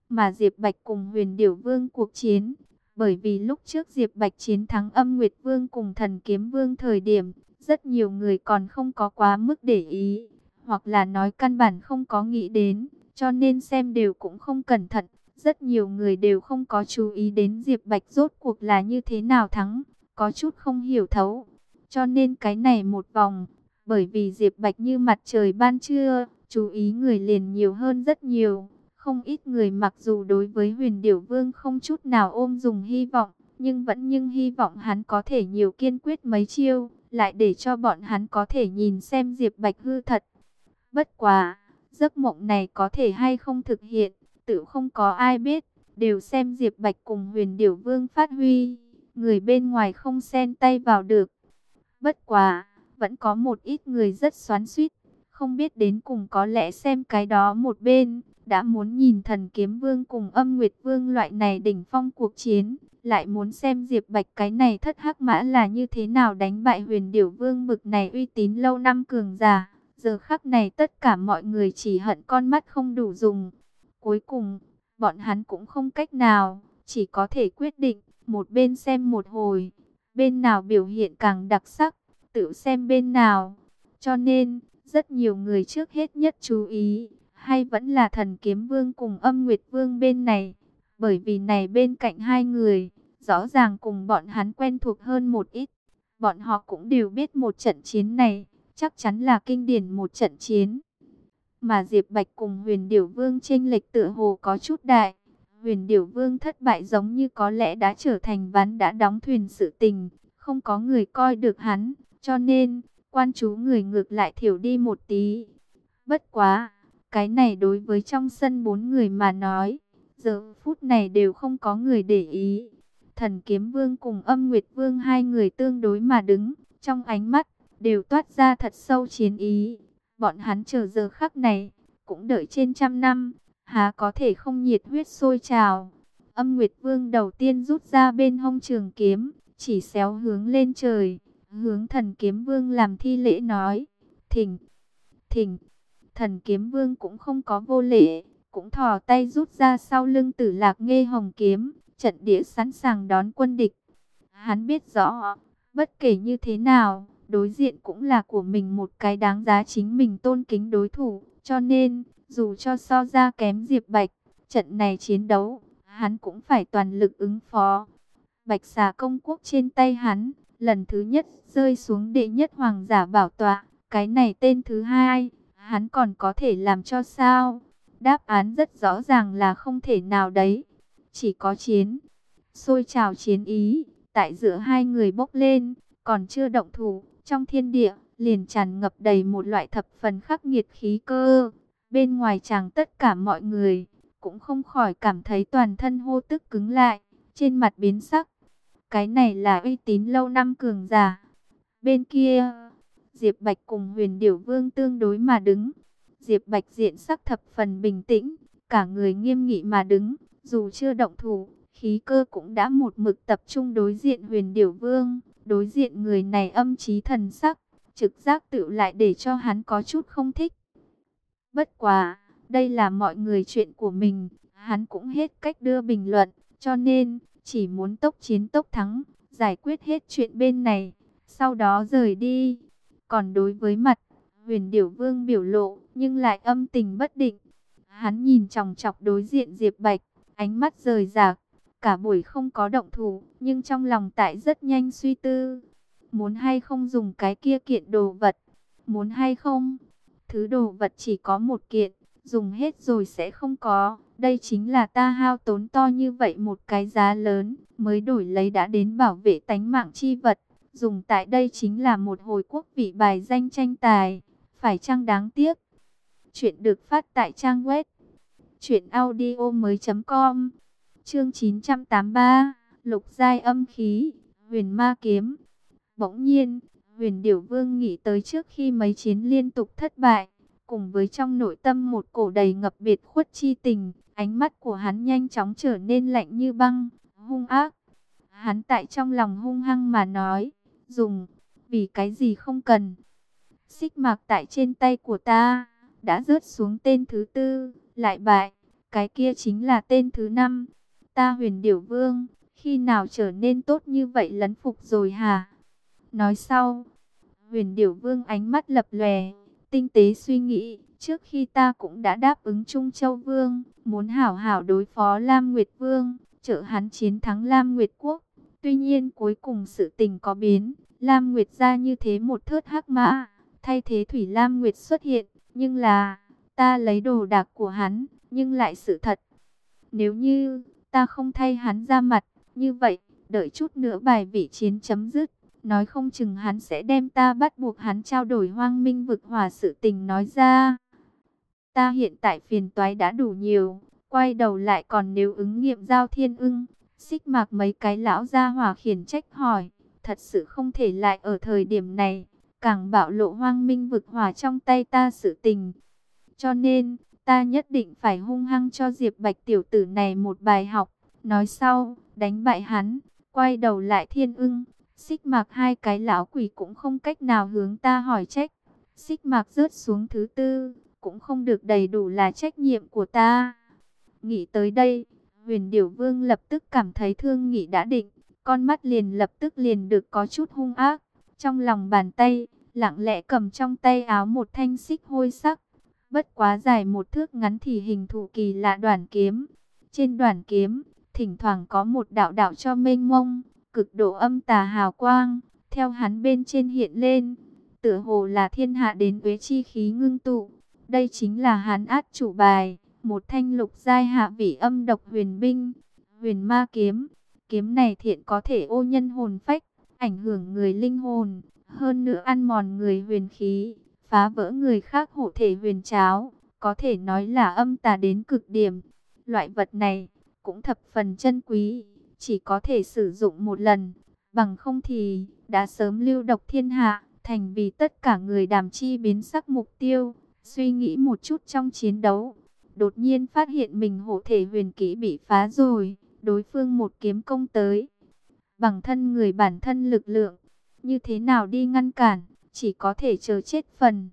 mà Diệp Bạch cùng Huyền Điểu Vương cuộc chiến. Bởi vì lúc trước Diệp Bạch chiến thắng Âm Nguyệt Vương cùng Thần Kiếm Vương thời điểm, rất nhiều người còn không có quá mức để ý, hoặc là nói căn bản không có nghĩ đến, cho nên xem đều cũng không cẩn thận. Rất nhiều người đều không có chú ý đến Diệp Bạch rốt cuộc là như thế nào thắng, có chút không hiểu thấu. Cho nên cái này một vòng, bởi vì Diệp Bạch như mặt trời ban trưa, chú ý người liền nhiều hơn rất nhiều. Không ít người mặc dù đối với Huyền Điểu Vương không chút nào ôm dùng hy vọng, nhưng hy vọng hắn có thể nhiều kiên quyết mấy chiêu, lại để cho bọn hắn có thể nhìn xem Diệp Bạch hư thật. Bất quá, giấc mộng này có thể hay không thực hiện, tự không có ai biết, đều xem Diệp Bạch cùng Huyền Điểu Vương phát huy, người bên ngoài không xen tay vào được. Bất quá, vẫn có một ít người rất xoắn xuýt, không biết đến cùng có lẽ xem cái đó một bên, đã muốn nhìn Thần Kiếm Vương cùng Âm Nguyệt Vương loại này đỉnh phong cuộc chiến, lại muốn xem Diệp Bạch cái này thất hắc mã là như thế nào đánh bại Huyền Điểu Vương bực này uy tín lâu năm cường giả. Giờ khắc này tất cả mọi người chỉ hận con mắt không đủ dùng. Cuối cùng, bọn hắn cũng không cách nào, chỉ có thể quyết định, một bên xem một hồi, bên nào biểu hiện càng đặc sắc, tự xem bên nào. Cho nên, rất nhiều người trước hết nhất chú ý, hay vẫn là Thần Kiếm Vương cùng Âm Nguyệt Vương bên này. Bởi vì này bên cạnh hai người, rõ ràng cùng bọn hắn quen thuộc hơn một ít. Bọn họ cũng đều biết một trận chiến này, chắc chắn là kinh điển một trận chiến. Mà Diệp Bạch cùng Huyền Điểu Vương chênh lệch tựa hồ có chút đại. Huyền Điểu Vương thất bại giống như có lẽ đã trở thành ván đã đóng thuyền sự tình, không có người coi được hắn, cho nên quan chú người ngược lại thiểu đi một tí. Bất quá, cái này đối với trong sân bốn người mà nói, giờ phút này đều không có người để ý. Thần Kiếm Vương cùng Âm Nguyệt Vương hai người tương đối mà đứng, trong ánh mắt đều toát ra thật sâu chiến ý. Bọn hắn chờ giờ khắc này, cũng đợi trên trăm năm, há có thể không nhiệt huyết sôi trào. Âm Nguyệt Vương đầu tiên rút ra bên hông trường kiếm, chỉ xéo hướng lên trời, hướng Thần Kiếm Vương làm thi lễ nói: "Thỉnh, thỉnh." Thần Kiếm Vương cũng không có vô lễ, cũng thò tay rút ra sau lưng Tử Lạc Nghê Hồng kiếm, trận địa sẵn sàng đón quân địch. Hắn biết rõ, bất kể như thế nào, đối diện cũng là của mình một cái đáng giá chính mình tôn kính đối thủ, cho nên, dù cho so ra kém Diệp Bạch, trận này chiến đấu, hắn cũng phải toàn lực ứng phó. Bạch Xà Công Quốc trên tay hắn, lần thứ nhất rơi xuống đệ nhất hoàng giả bảo tọa, cái này tên thứ hai, hắn còn có thể làm cho sao? Đáp án rất rõ ràng là không thể nào đấy. Chỉ có chiến, sôi trào chiến ý, tại giữa hai người bốc lên, còn chưa động thủ, trong thiên địa, liền tràn ngập đầy một loại thập phần khắc nghiệt khí cơ. Bên ngoài chàng tất cả mọi người, cũng không khỏi cảm thấy toàn thân hô tức cứng lại, trên mặt biến sắc. Cái này là uy tín lâu năm cường giả. Bên kia, Diệp Bạch cùng Huyền Điểu Vương tương đối mà đứng. Diệp Bạch diện sắc thập phần bình tĩnh, cả người nghiêm nghị mà đứng, dù chưa động thủ, khí cơ cũng đã một mực tập trung đối diện Huyền Điểu Vương. Đối diện người này âm chí thần sắc, trực giác tự lại để cho hắn có chút không thích. Bất quá, đây là mọi người chuyện của mình, hắn cũng hết cách đưa bình luận, cho nên chỉ muốn tốc chiến tốc thắng, giải quyết hết chuyện bên này, sau đó rời đi. Còn đối với mặt, Huyền Điểu Vương biểu lộ, nhưng lại âm tình bất định. Hắn nhìn chòng chọc đối diện Diệp Bạch, ánh mắt rời rạc, cả buổi không có động thủ, nhưng trong lòng tại rất nhanh suy tư. Muốn hay không dùng cái kia kiện đồ vật? Muốn hay không? Thứ đồ vật chỉ có một kiện, dùng hết rồi sẽ không có. Đây chính là ta hao tốn to như vậy một cái giá lớn, mới đổi lấy đã đến bảo vệ tánh mạng chi vật. Dùng tại đây chính là một hồi quốc vị bài danh tranh tài. Phải chăng đáng tiếc? Chuyện được phát tại trang web truyệnaudiomoi.com. Chương 983, Lục giai âm khí, Huyền Ma kiếm. Bỗng nhiên, Huyền Điểu Vương nghĩ tới trước khi mấy chiến liên tục thất bại, cùng với trong nội tâm một cổ đầy ngập biệt khuất chi tình, ánh mắt của hắn nhanh chóng trở nên lạnh như băng, hung ác. Hắn tại trong lòng hung hăng mà nói, dùng, vì cái gì không cần. Xích mạc tại trên tay của ta, đã rớt xuống tên thứ tư, lại bại. cái kia chính là tên thứ 5. Ta Huyền Điểu Vương, khi nào trở nên tốt như vậy lấn phục rồi hả? Nói sau, Huyền Điểu Vương ánh mắt lập lòe, tinh tế suy nghĩ, trước khi ta cũng đã đáp ứng Trung Châu Vương, muốn hảo hảo đối phó Lam Nguyệt Vương, trợ hắn chiến thắng Lam Nguyệt Quốc. Tuy nhiên cuối cùng sự tình có biến, Lam Nguyệt ra như thế một thớt hắc mã, thay thế Thủy Lam Nguyệt xuất hiện, nhưng là, ta lấy đồ đạc của hắn, nhưng lại sự thật. Nếu như, ta không thay hắn ra mặt, như vậy, đợi chút nữa bài vị chiến chấm dứt, nói không chừng hắn sẽ đem ta bắt buộc hắn trao đổi Hoang Minh vực hỏa sự tình nói ra. Ta hiện tại phiền toái đã đủ nhiều, quay đầu lại còn nếu ứng nghiệm Giao Thiên Ưng, Xích Mạc mấy cái lão gia hỏa khiển trách hỏi, thật sự không thể lại ở thời điểm này, càng bạo lộ Hoang Minh vực hỏa trong tay ta sự tình. Cho nên, ta nhất định phải hung hăng cho Diệp Bạch tiểu tử này một bài học. Nói sau, đánh bại hắn, quay đầu lại Thiên Ưng, Xích Mạc hai cái lão quỷ cũng không cách nào hướng ta hỏi trách. Xích Mạc rớt xuống thứ 4, cũng không được đầy đủ là trách nhiệm của ta. Nghĩ tới đây, Huyền Điểu Vương lập tức cảm thấy thương nghị đã định, con mắt lập tức được có chút hung ác. Trong lòng bàn tay, lặng lẽ cầm trong tay áo một thanh xích hôi sắc, bất quá dài 1 thước ngắn thì hình thù kỳ lạ đoản kiếm. Trên đoản kiếm, thỉnh thoảng có một đạo đạo cho mênh mông, cực độ âm tà hào quang, theo hắn bên trên hiện lên, tựa hồ là thiên hạ đến uế chi khí ngưng tụ. Đây chính là hắn át chủ bài, một thanh lục giai hạ vị âm độc huyền binh, Huyền Ma kiếm. Kiếm này thiện có thể ô nhân hồn phách, ảnh hưởng người linh hồn, hơn nữa ăn mòn người huyền khí, phá vỡ người khác hộ thể huyền tráo, có thể nói là âm tà đến cực điểm. Loại vật này cũng thập phần chân quý, chỉ có thể sử dụng một lần, bằng không thì đã sớm lưu độc thiên hạ, thành vì tất cả người đàm chi biến sắc mục tiêu. Suy nghĩ một chút trong chiến đấu, đột nhiên phát hiện mình hộ thể huyền kỹ bị phá rồi, đối phương một kiếm công tới, bằng thân người bản thân lực lượng, như thế nào đi ngăn cản, chỉ có thể chờ chết phần.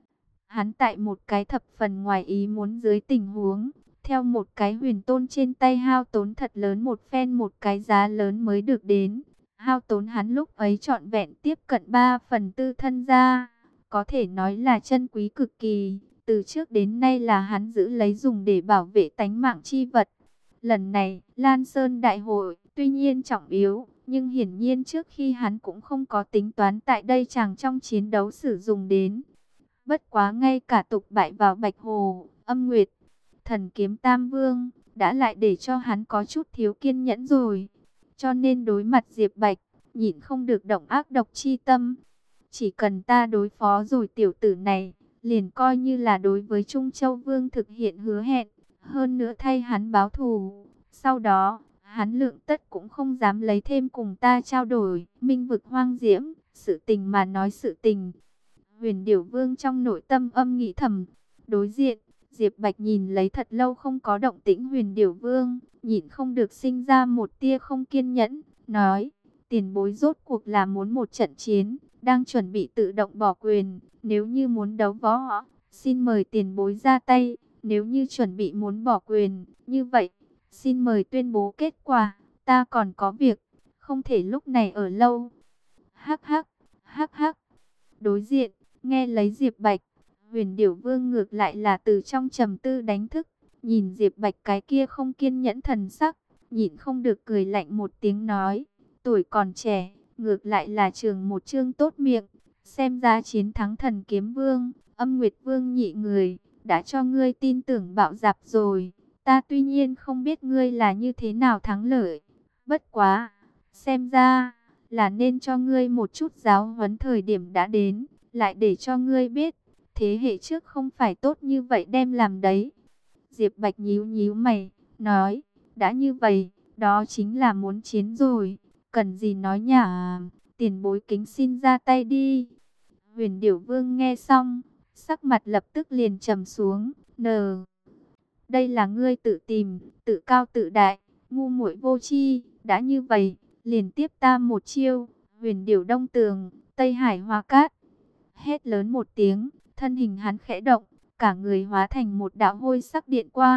Hắn tại một cái thập phần ngoài ý muốn dưới tình huống, theo một cái huyền tôn trên tay hao tốn thật lớn một phen một cái giá lớn mới được đến. Hao tốn hắn lúc ấy trọn vẹn tiếp cận 3/4 thân gia, có thể nói là chân quý cực kỳ. Từ trước đến nay là hắn giữ lấy dùng để bảo vệ tánh mạng chi vật. Lần này, Lan Sơn Đại hội, tuy nhiên trọng yếu, nhưng hiển nhiên trước khi hắn cũng không có tính toán tại đây chàng trong chiến đấu sử dụng đến. Bất quá ngay cả tục bại vào Bạch Hồ, Âm Nguyệt, Thần Kiếm Tam Vương, đã lại để cho hắn có chút thiếu kiên nhẫn rồi. Cho nên đối mặt Diệp Bạch, nhịn không được động ác độc chi tâm. Chỉ cần ta đối phó rồi tiểu tử này, liền coi như là đối với Trung Châu Vương thực hiện hứa hẹn, hơn nữa thay hắn báo thù. Sau đó, hắn lượng tất cũng không dám lấy thêm cùng ta trao đổi, minh vực hoang diễm, sự tình mà nói sự tình. Huyền Điểu Vương trong nội tâm âm nghĩ thầm. Đối diện, Diệp Bạch nhìn lấy thật lâu không có động tĩnh Huyền Điểu Vương, nhịn không được sinh ra một tia không kiên nhẫn, nói, tiền bối rốt cuộc là muốn một trận chiến, đang chuẩn bị tự động bỏ quyền, nếu như muốn đấu võ, xin mời tiền bối ra tay, nếu như chuẩn bị muốn bỏ quyền, như vậy, xin mời tuyên bố kết quả, ta còn có việc, không thể lúc này ở lâu. Hắc hắc, hắc hắc. Đối diện, nghe lấy Diệp Bạch, Huyền Điểu Vương ngược lại là từ trong trầm tư đánh thức, nhìn Diệp Bạch cái kia không kiên nhẫn thần sắc, nhịn không được cười lạnh một tiếng nói, tuổi còn trẻ, ngược lại là trường một chương tốt miệng, xem ra chiến thắng Thần Kiếm Vương, Âm Nguyệt Vương nhị người, đã cho ngươi tin tưởng bạo dạp rồi. Ta tuy nhiên không biết ngươi là như thế nào thắng lợi, bất quá, xem ra là nên cho ngươi một chút giáo huấn, thời điểm đã đến, lại để cho ngươi biết, thế hệ trước không phải tốt như vậy đem làm đấy. Diệp Bạch nhíu nhíu mày, nói, đã như vậy, đó chính là muốn chiến rồi, cần gì nói nhả, tiền bối kính xin ra tay đi. Huyền Điểu Vương nghe xong, sắc mặt lập tức liền trầm xuống, đây là ngươi tự tìm, tự cao tự đại, ngu muội vô tri, đã như vậy, liền tiếp ta một chiêu. Huyền Điểu Đông Tường, Tây Hải Hoa Cát. Hét lớn một tiếng, thân hình hắn khẽ động, cả người hóa thành một đạo hôi sắc điện quang,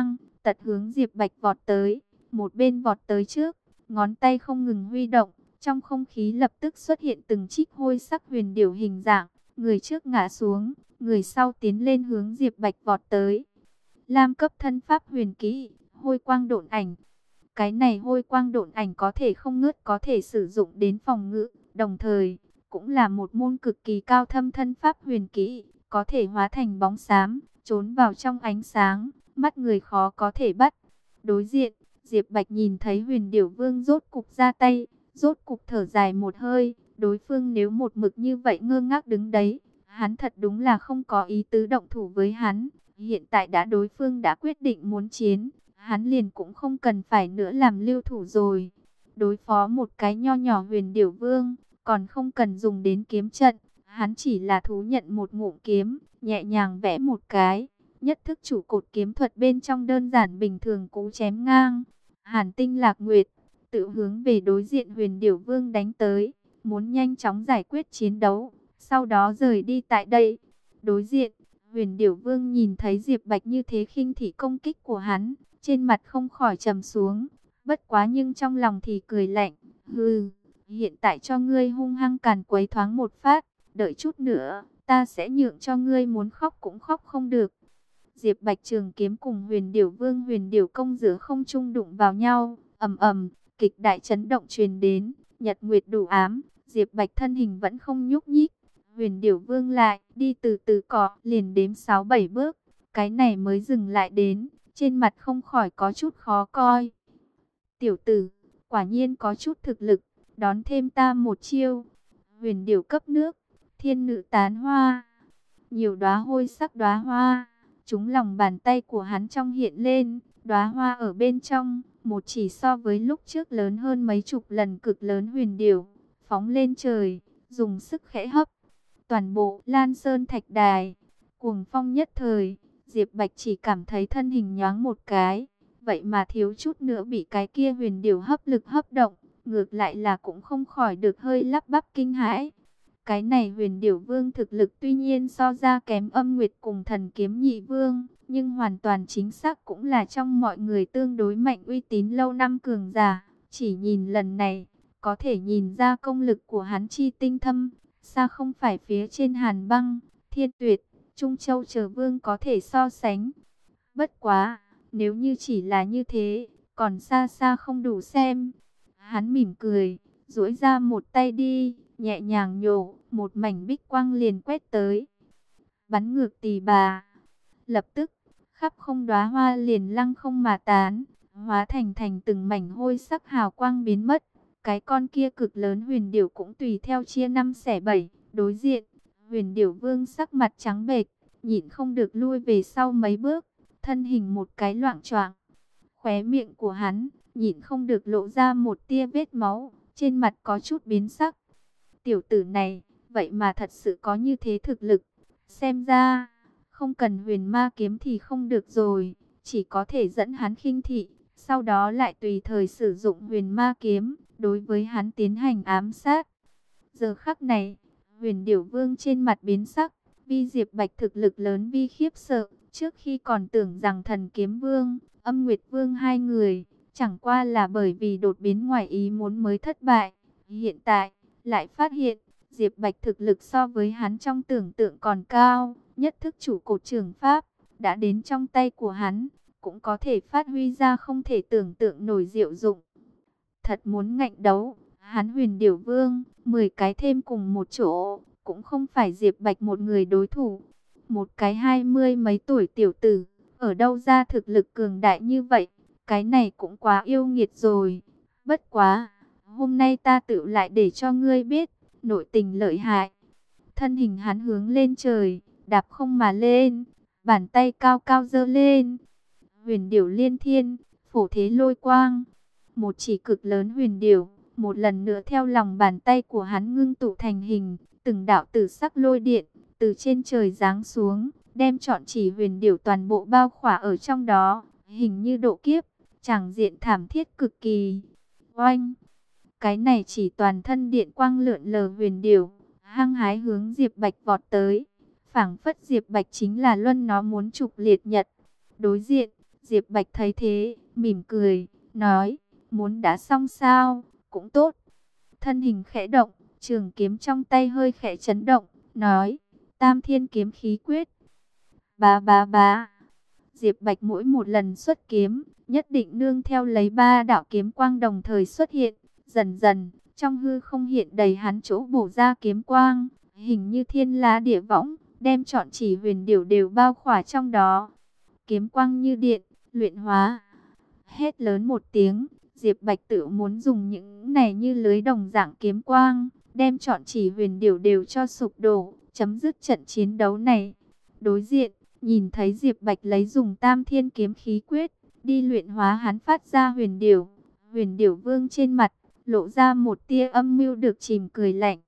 tật hướng Diệp Bạch vọt tới, một bên vọt tới trước, ngón tay không ngừng huy động, trong không khí lập tức xuất hiện từng chiếc hôi sắc huyền điểu hình dạng, người trước ngã xuống, người sau tiến lên hướng Diệp Bạch vọt tới. Lam cấp thân pháp huyền kỹ, hôi quang độn ảnh. Cái này hôi quang độn ảnh có thể không ngớt, có thể sử dụng đến phòng ngự, đồng thời cũng là một môn cực kỳ cao thâm thân pháp huyền kỹ, có thể hóa thành bóng xám, trốn vào trong ánh sáng, mắt người khó có thể bắt. Đối diện, Diệp Bạch nhìn thấy Huyền Điểu Vương rốt cục ra tay, rốt cục thở dài một hơi, đối phương nếu một mực như vậy ngơ ngác đứng đấy, hắn thật đúng là không có ý tứ động thủ với hắn. Hiện tại đối phương đã quyết định muốn chiến, hắn liền cũng không cần phải nữa làm lưu thủ rồi. Đối phó một cái nho nhỏ Huyền Điểu Vương, còn không cần dùng đến kiếm trận, hắn chỉ là thú nhận một ngụm kiếm, nhẹ nhàng vẽ một cái, nhất thức chủ cột kiếm thuật bên trong đơn giản bình thường cú chém ngang. Hàn Tinh Lạc Nguyệt tự hướng về đối diện Huyền Điểu Vương đánh tới, muốn nhanh chóng giải quyết chiến đấu, sau đó rời đi tại đây. Đối diện, Huyền Điểu Vương nhìn thấy Diệp Bạch như thế khinh thị công kích của hắn, trên mặt không khỏi trầm xuống, bất quá nhưng trong lòng thì cười lạnh, hừ, hiện tại cho ngươi hung hăng càn quấy thoáng một phát, đợi chút nữa, ta sẽ nhượng cho ngươi muốn khóc cũng khóc không được. Diệp Bạch trường kiếm cùng Huyền Điểu Vương Huyền Điểu Công giữa không trung đụng vào nhau, ầm ầm, kịch đại chấn động truyền đến, nhật nguyệt đủ ám, Diệp Bạch thân hình vẫn không nhúc nhích, Huyền Điểu Vương lại đi từ từ cọ, liền đếm 6-7 bước, cái này mới dừng lại đến, trên mặt không khỏi có chút khó coi. Tiểu tử, quả nhiên có chút thực lực, đón thêm ta một chiêu. Huyền Điểu cấp nước, thiên nữ tán hoa, nhiều đóa hôi sắc đóa hoa, chúng lòng bàn tay của hắn trong hiện lên, đóa hoa ở bên trong, một chỉ so với lúc trước lớn hơn mấy chục lần cực lớn huyền điểu, phóng lên trời, dùng sức khẽ hấp. Toàn bộ Lan Sơn Thạch Đài, cuồng phong nhất thời, Diệp Bạch chỉ cảm thấy thân hình nhoáng một cái, vậy mà thiếu chút nữa bị cái kia huyền điểu hấp lực hấp động, ngược lại là cũng không khỏi được hơi lắp bắp kinh hãi. Cái này Huyền Điểu Vương thực lực tuy nhiên so ra kém Âm Nguyệt cùng Thần Kiếm Nhị Vương, nhưng hoàn toàn chính xác cũng là trong mọi người tương đối mạnh, uy tín lâu năm cường giả. Chỉ nhìn lần này, có thể nhìn ra công lực của hắn chi tinh thâm, xa không phải phía trên Hàn Băng, Thiên Tuyệt, Trung Châu chờ vương có thể so sánh. Bất quá, nếu như chỉ là như thế, còn xa xa không đủ xem. Hắn mỉm cười, duỗi ra một tay đi, nhẹ nhàng nhổ, một mảnh bích quang liền quét tới, bắn ngược tỳ bà. Lập tức, khắp không đóa hoa liền lăng không mà tán, hóa thành từng mảnh hôi sắc hào quang biến mất. Cái con kia cực lớn huyền điểu cũng tùy theo chia 5/7. Đối diện, Huyền Điểu Vương sắc mặt trắng bệch, nhịn không được lui về sau mấy bước, thân hình một cái loạng choạng. Khóe miệng của hắn nhịn không được lộ ra một tia vết máu, trên mặt có chút biến sắc. Tiểu tử này, vậy mà thật sự có như thế thực lực. Xem ra, không cần huyền ma kiếm thì không được rồi, chỉ có thể dẫn hắn khinh thị, sau đó lại tùy thời sử dụng huyền ma kiếm, đối với hắn tiến hành ám sát. Giờ khắc này, Huyền Điểu Vương trên mặt biến sắc, vì Diệp Bạch thực lực lớn vi khiếp sợ, trước khi còn tưởng rằng Thần Kiếm Vương, Âm Nguyệt Vương hai người, chẳng qua là bởi vì đột biến ngoài ý muốn mới thất bại. Hiện tại, lại phát hiện, Diệp Bạch thực lực so với hắn trong tưởng tượng còn cao, nhất thức chủ cột trường pháp, đã đến trong tay của hắn, cũng có thể phát huy ra không thể tưởng tượng nổi diệu dụng. Thật muốn ngạnh đấu, hắn Huyền Điểu Vương, 10 cái thêm cùng một chỗ, cũng không phải Diệp Bạch một người đối thủ. Một cái 20 mấy tuổi tiểu tử, ở đâu ra thực lực cường đại như vậy, cái này cũng quá yêu nghiệt rồi. Bất quá, hôm nay ta tự lại để cho ngươi biết, nội tình lợi hại. Thân hình hắn hướng lên trời, đạp không mà lên, bàn tay cao cao giơ lên. Huyền Điểu Liên Thiên, phổ thế lôi quang. Một chỉ cực lớn huyền điểu, một lần nữa theo lòng bàn tay của hắn ngưng tụ thành hình, từng đạo tử sắc lôi điện, từ trên trời giáng xuống, đem trọn chỉ huyền điểu toàn bộ bao khỏa ở trong đó, hình như độ kiếp, tràng diện thảm thiết cực kỳ. Oanh! Cái này chỉ toàn thân điện quang lượn lờ huyền điểu, hăng hái hướng Diệp Bạch vọt tới, phảng phất Diệp Bạch chính là luân nó muốn trục liệt nhật. Đối diện, Diệp Bạch thấy thế, mỉm cười, nói, muốn đã xong sao, cũng tốt. Thân hình khẽ động, trường kiếm trong tay hơi khẽ chấn động, nói, Tam Thiên Kiếm Khí Quyết. Bá bá bá. Diệp Bạch mỗi một lần xuất kiếm, nhất định nương theo lấy ba đạo kiếm quang đồng thời xuất hiện, dần dần, trong hư không hiện đầy hắn chỗ bổ ra kiếm quang, hình như thiên la địa võng, đem trọn chỉ huyền điểu đều bao khỏa trong đó. Kiếm quang như điện, luyện hóa. Hét lớn một tiếng, Diệp Bạch tự muốn dùng những này như lưới đồng dạng kiếm quang, đem trọn chỉ huyền điểu đều cho sụp đổ, chấm dứt trận chiến đấu này. Đối diện, nhìn thấy Diệp Bạch lấy dùng Tam Thiên Kiếm Khí Quyết, đi luyện hóa hắn phát ra huyền điểu. Huyền điểu vương trên mặt, lộ ra một tia âm mưu được chìm cười lạnh.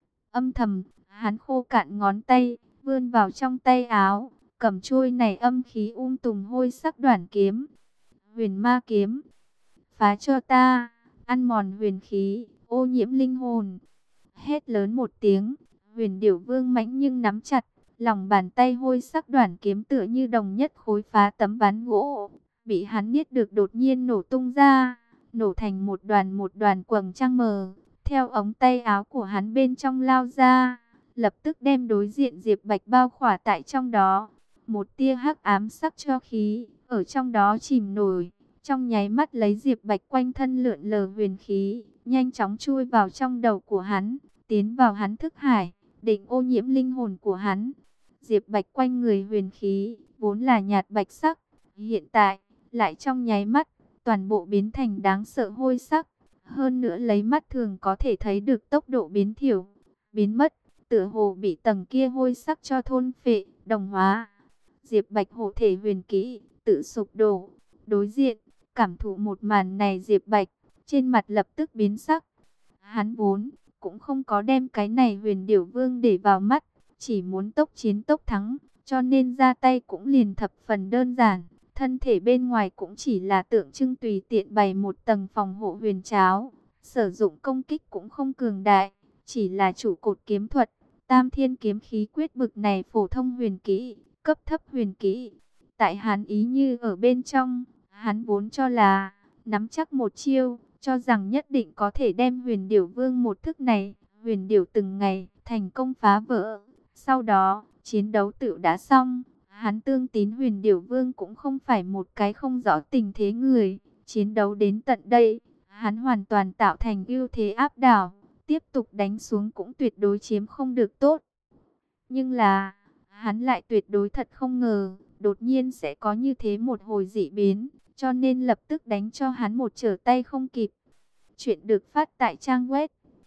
Âm thầm, hắn khô cạn ngón tay, vươn vào trong tay áo, cầm chuôi này âm khí tùm hôi sắc đoản kiếm. Huyền ma kiếm, phá cho ta, ăn mòn huyền khí, ô nhiễm linh hồn. Hét lớn một tiếng, huyền điểu vương mãnh nhưng nắm chặt, lòng bàn tay hôi sắc đoản kiếm tựa như đồng nhất khối phá tấm ván gỗ, bị hắn niết được đột nhiên nổ tung ra, nổ thành một đoàn quầng trăng mờ, theo ống tay áo của hắn bên trong lao ra, lập tức đem đối diện Diệp Bạch bao khỏa tại trong đó. Một tia hắc ám sắc cho khí, ở trong đó chìm nổi, trong nháy mắt lấy Diệp Bạch quanh thân lượn lờ huyền khí, nhanh chóng chui vào trong đầu của hắn, tiến vào hắn thức hải, định ô nhiễm linh hồn của hắn. Diệp Bạch quanh người huyền khí, vốn là nhạt bạch sắc, hiện tại, lại trong nháy mắt, toàn bộ biến thành đáng sợ hôi sắc. Hơn nữa lấy mắt thường có thể thấy được tốc độ biến thiểu, biến mất, tựa hồ bị tầng kia hôi sắc cho thôn phệ, đồng hóa. Diệp Bạch hộ thể huyền kỹ, tự sụp đổ. Đối diện, cảm thụ một màn này Diệp Bạch, trên mặt lập tức biến sắc. Hắn vốn, cũng không có đem cái này huyền điểu vương để vào mắt, chỉ muốn tốc chiến tốc thắng, cho nên ra tay cũng liền thập phần đơn giản. Thân thể bên ngoài cũng chỉ là tượng trưng tùy tiện bày một tầng phòng hộ huyền tráo, sử dụng công kích cũng không cường đại, chỉ là trụ cột kiếm thuật, Tam Thiên Kiếm Khí Quyết bực này phổ thông huyền kỹ, cấp thấp huyền kỹ. Tại hắn ý như ở bên trong, hắn vốn cho là nắm chắc một chiêu, cho rằng nhất định có thể đem huyền điểu vương một thức này, huyền điểu từng ngày, thành công phá vỡ. Sau đó, chiến đấu tự đã xong, hắn tương tín huyền điểu vương cũng không phải một cái không rõ tình thế người. Chiến đấu đến tận đây, hắn hoàn toàn tạo thành ưu thế áp đảo, tiếp tục đánh xuống cũng tuyệt đối chiếm không được tốt. Nhưng là, hắn lại tuyệt đối thật không ngờ, đột nhiên sẽ có như thế một hồi dị biến, cho nên lập tức đánh cho hắn một trở tay không kịp. Chuyện được phát tại trang web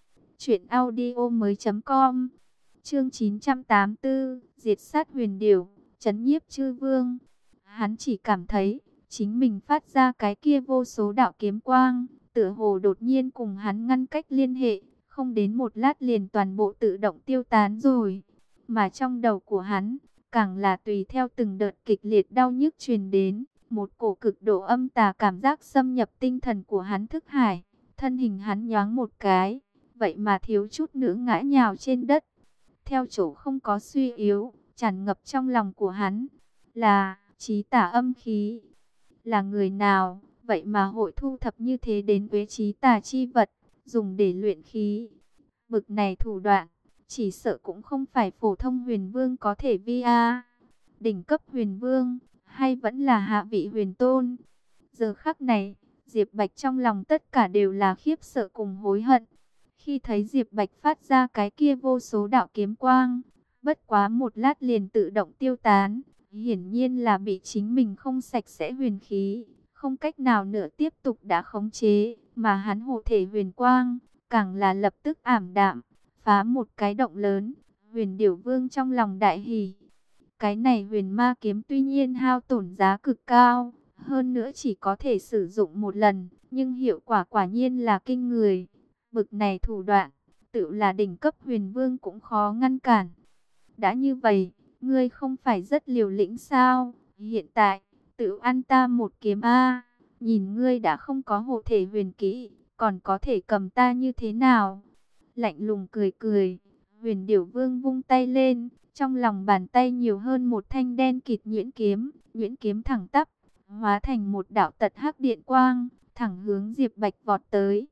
truyệnaudiomoi.com. Chương 984, diệt sát huyền điểu, trấn nhiếp chư vương. Hắn chỉ cảm thấy chính mình phát ra cái kia vô số đạo kiếm quang, tựa hồ đột nhiên cùng hắn ngăn cách liên hệ, không đến một lát liền toàn bộ tự động tiêu tán rồi. Mà trong đầu của hắn, càng là tùy theo từng đợt kịch liệt đau nhức truyền đến, một cổ cực độ âm tà cảm giác xâm nhập tinh thần của hắn thức hải, thân hình hắn nhoáng một cái, vậy mà thiếu chút nữa ngã nhào trên đất. Theo chỗ không có suy yếu, tràn ngập trong lòng của hắn, là chí tà âm khí. Là người nào, vậy mà hội thu thập như thế đến với chí tà chi vật, dùng để luyện khí. Bực này thủ đoạn, chỉ sợ cũng không phải phổ thông huyền vương có thể vi a. Đỉnh cấp huyền vương, hay vẫn là hạ vị huyền tôn. Giờ khắc này, Diệp Bạch trong lòng tất cả đều là khiếp sợ cùng hối hận. Khi thấy Diệp Bạch phát ra cái kia vô số đạo kiếm quang, bất quá một lát liền tự động tiêu tán, hiển nhiên là bị chính mình không sạch sẽ huyền khí, không cách nào nữa tiếp tục đã khống chế, mà hắn hộ thể huyền quang, càng là lập tức ảm đạm, phá một cái động lớn. Huyền Điểu Vương trong lòng đại hỉ. Cái này huyền ma kiếm tuy nhiên hao tổn giá cực cao, hơn nữa chỉ có thể sử dụng một lần, nhưng hiệu quả quả nhiên là kinh người. Bực này thủ đoạn, tự là đỉnh cấp huyền vương cũng khó ngăn cản. Đã như vậy, ngươi không phải rất liều lĩnh sao? Hiện tại, tự ăn ta một kiếm a. Nhìn ngươi đã không có hộ thể huyền kỹ, còn có thể cầm ta như thế nào? Lạnh lùng cười cười, Huyền Điểu Vương vung tay lên, trong lòng bàn tay nhiều hơn một thanh đen kịt nhuyễn kiếm thẳng tắp, hóa thành một đạo tật hắc điện quang, thẳng hướng Diệp Bạch vọt tới.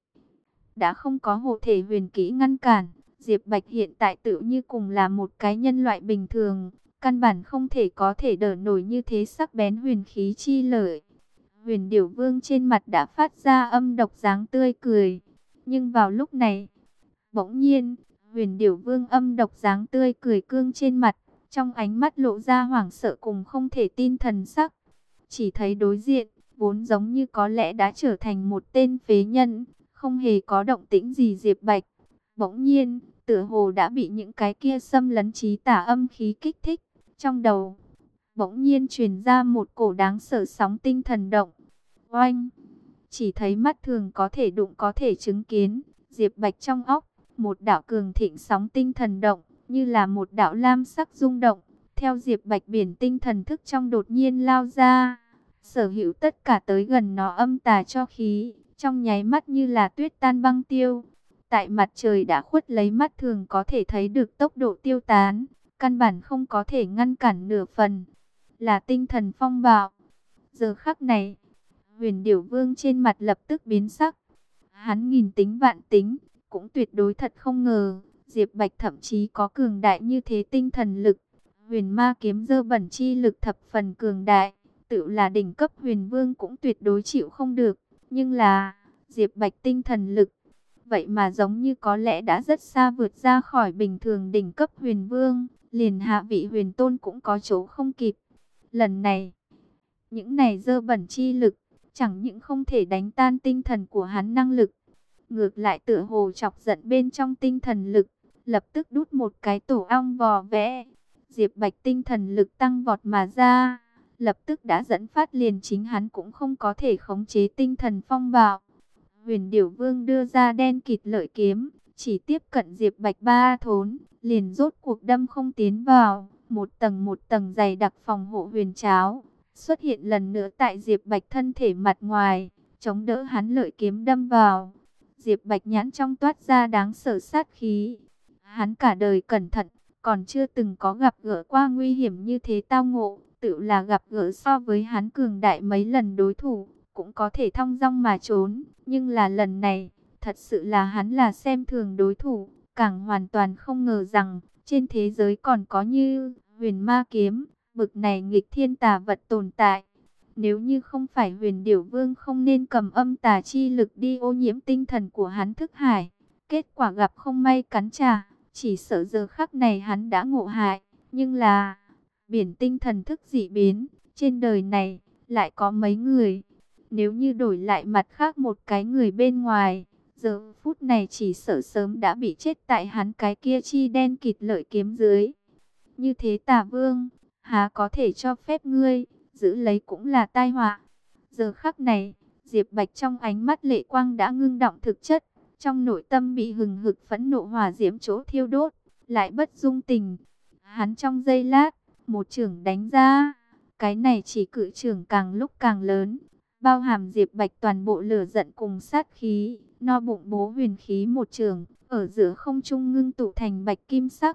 Đã không có hộ thể huyền kỹ ngăn cản, Diệp Bạch hiện tại tự như cùng là một cái nhân loại bình thường, căn bản không thể có thể đỡ nổi như thế sắc bén huyền khí chi lợi. Huyền Điểu Vương trên mặt đã phát ra âm độc dáng tươi cười, nhưng vào lúc này, bỗng nhiên, Huyền Điểu Vương âm độc dáng tươi cười cương trên mặt, trong ánh mắt lộ ra hoảng sợ cùng không thể tin thần sắc. Chỉ thấy đối diện, vốn giống như có lẽ đã trở thành một tên phế nhân, không hề có động tĩnh gì Diệp Bạch. Bỗng nhiên, tựa hồ đã bị những cái kia xâm lấn trí tà âm khí kích thích. Trong đầu, bỗng nhiên truyền ra một cổ đáng sợ sóng tinh thần động. Oanh! Chỉ thấy mắt thường có thể đụng có thể chứng kiến, Diệp Bạch trong óc, một đạo cường thịnh sóng tinh thần động, như là một đạo lam sắc rung động. Theo Diệp Bạch biển tinh thần thức trong đột nhiên lao ra, sở hữu tất cả tới gần nó âm tà cho khí, trong nháy mắt như là tuyết tan băng tiêu. Tại mặt trời đã khuất lấy mắt thường có thể thấy được tốc độ tiêu tán, căn bản không có thể ngăn cản nửa phần. Là tinh thần phong bạo. Giờ khắc này, Huyền Điểu Vương trên mặt lập tức biến sắc. Hắn nghìn tính vạn tính, cũng tuyệt đối thật không ngờ, Diệp Bạch thậm chí có cường đại như thế tinh thần lực. Huyền ma kiếm dơ bẩn chi lực thập phần cường đại, tự là đỉnh cấp huyền vương cũng tuyệt đối chịu không được. Nhưng là, Diệp Bạch tinh thần lực, vậy mà giống như có lẽ đã rất xa vượt ra khỏi bình thường đỉnh cấp huyền vương, liền hạ vị huyền tôn cũng có chỗ không kịp. Lần này, những này dơ bẩn chi lực, chẳng những không thể đánh tan tinh thần của hắn năng lực, ngược lại tựa hồ chọc giận bên trong tinh thần lực, lập tức đút một cái tổ ong vò vẽ. Diệp Bạch tinh thần lực tăng vọt mà ra, lập tức đã dẫn phát liền chính hắn cũng không có thể khống chế tinh thần phong bạo. Huyền Điểu Vương đưa ra đen kịt lợi kiếm, chỉ tiếp cận Diệp Bạch ba thốn, liền rốt cuộc đâm không tiến vào, một tầng dày đặc phòng hộ huyền cháo xuất hiện lần nữa tại Diệp Bạch thân thể mặt ngoài, chống đỡ hắn lợi kiếm đâm vào. Diệp Bạch nhãn trong toát ra đáng sợ sát khí. Hắn cả đời cẩn thận, còn chưa từng có gặp gỡ qua nguy hiểm như thế tao ngộ, tự là gặp gỡ so với hắn cường đại mấy lần đối thủ, cũng có thể thong dong mà trốn. Nhưng là lần này, thật sự là hắn là xem thường đối thủ, càng hoàn toàn không ngờ rằng, trên thế giới còn có như huyền ma kiếm, bực này nghịch thiên tà vật tồn tại. Nếu như không phải Huyền Điểu Vương không nên cầm âm tà chi lực đi ô nhiễm tinh thần của hắn thức hải, kết quả gặp không may cắn trả, chỉ sợ giờ khắc này hắn đã ngộ hại. Nhưng là, biển tinh thần thức dị biến, trên đời này, lại có mấy người. Nếu như đổi lại mặt khác một cái người bên ngoài, giờ phút này chỉ sợ sớm đã bị chết tại hắn cái kia chi đen kịt lợi kiếm dưới. Như thế Tà Vương, há có thể cho phép ngươi giữ lấy cũng là tai họa. Giờ khắc này, Diệp Bạch trong ánh mắt lệ quang đã ngưng đọng thực chất, trong nội tâm bị hừng hực phẫn nộ hỏa diễm chỗ thiêu đốt, lại bất dung tình. Hắn trong giây lát, một chưởng đánh ra, cái này chỉ cự chưởng càng lúc càng lớn, bao hàm Diệp Bạch toàn bộ lửa giận cùng sát khí, no bụng bố huyền khí một chưởng, ở giữa không trung ngưng tụ thành bạch kim sắc.